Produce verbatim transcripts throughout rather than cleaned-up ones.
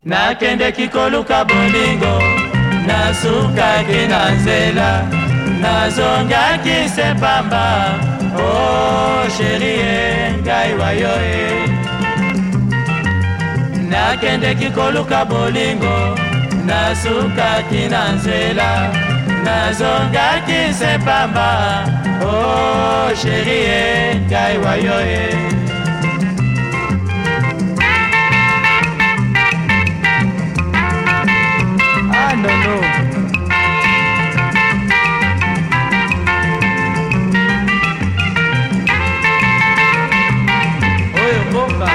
Nakendeki koluka bolingo, nasukaki na nzela, nazongaki se pamba. Oh chérie, ngai wayo e. Nakendeki koluka bolingo, nasukaki na nzela, nazongaki se pamba. Oh chérie, ngai wayo e. No, no. Oye, boca.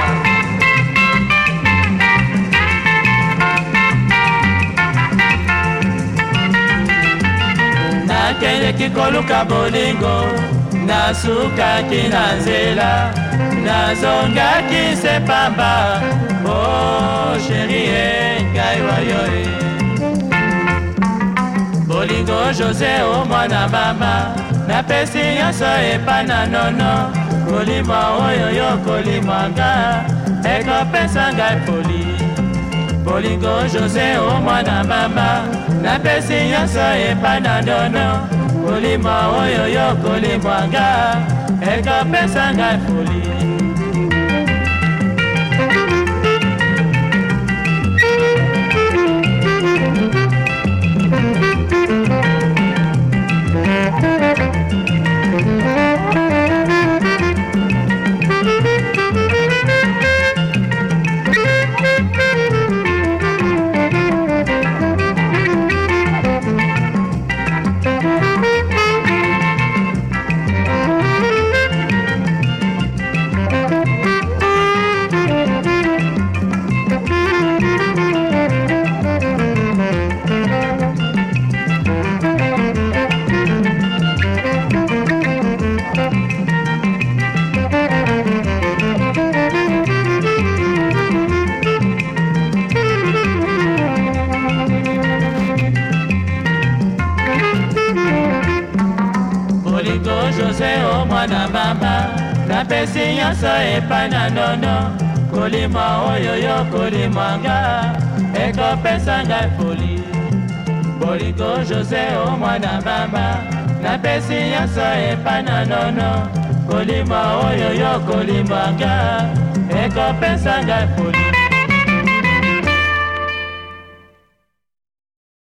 Nakendeki koluka bolingo, nasukaki na nzela, nazongaki se pamba. Oh chérie, ngai wayo e. Bolingo José o mwana mama, napesi nyonso epai na nono. Kolimwa oyo yo kolimwanga, ekopesa ngai poli. Bolingo José o mwana mama, napesi nyonso epai na nono. Kolimwa oyo yo kolimwanga, ekopesa ngai poli. José o mwana mama, napesi nyonso epai na nono. Kolimwa oyo yo kolimwanga, ekopesa ngai poli. Bolingo José o mwana mama, napesi nyonso epai na nono. Kolimwa oyo yo kolimwanga, ekopesa ngai poli.